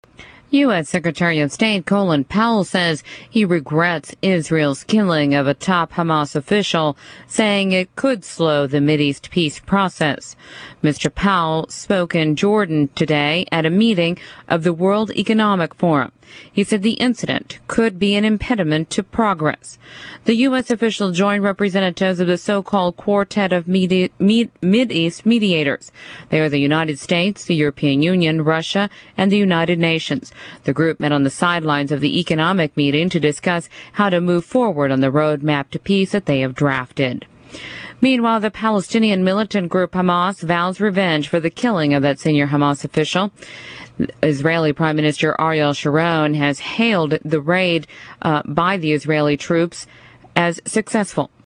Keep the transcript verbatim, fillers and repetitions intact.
U S. Secretary of State Colin Powell says he regrets Israel's killing of a top Hamas official, saying it could slow the Mideast peace process. Mister Powell spoke in Jordan today at a meeting of the World Economic Forum. He said the incident could be an impediment to progress. The U S official joined representatives of the so-called Quartet of Medi- Med- Mideast Mediators. They are the United States, the European Union, Russia, and the United Nations. The group met on the sidelines of the economic meeting to discuss how to move forward on the roadmap to peace that they have drafted. Meanwhile, the Palestinian militant group Hamas vows revenge for the killing of that senior Hamas official. Israeli Prime Minister Ariel Sharon has hailed the raid uh, by the Israeli troops as successful.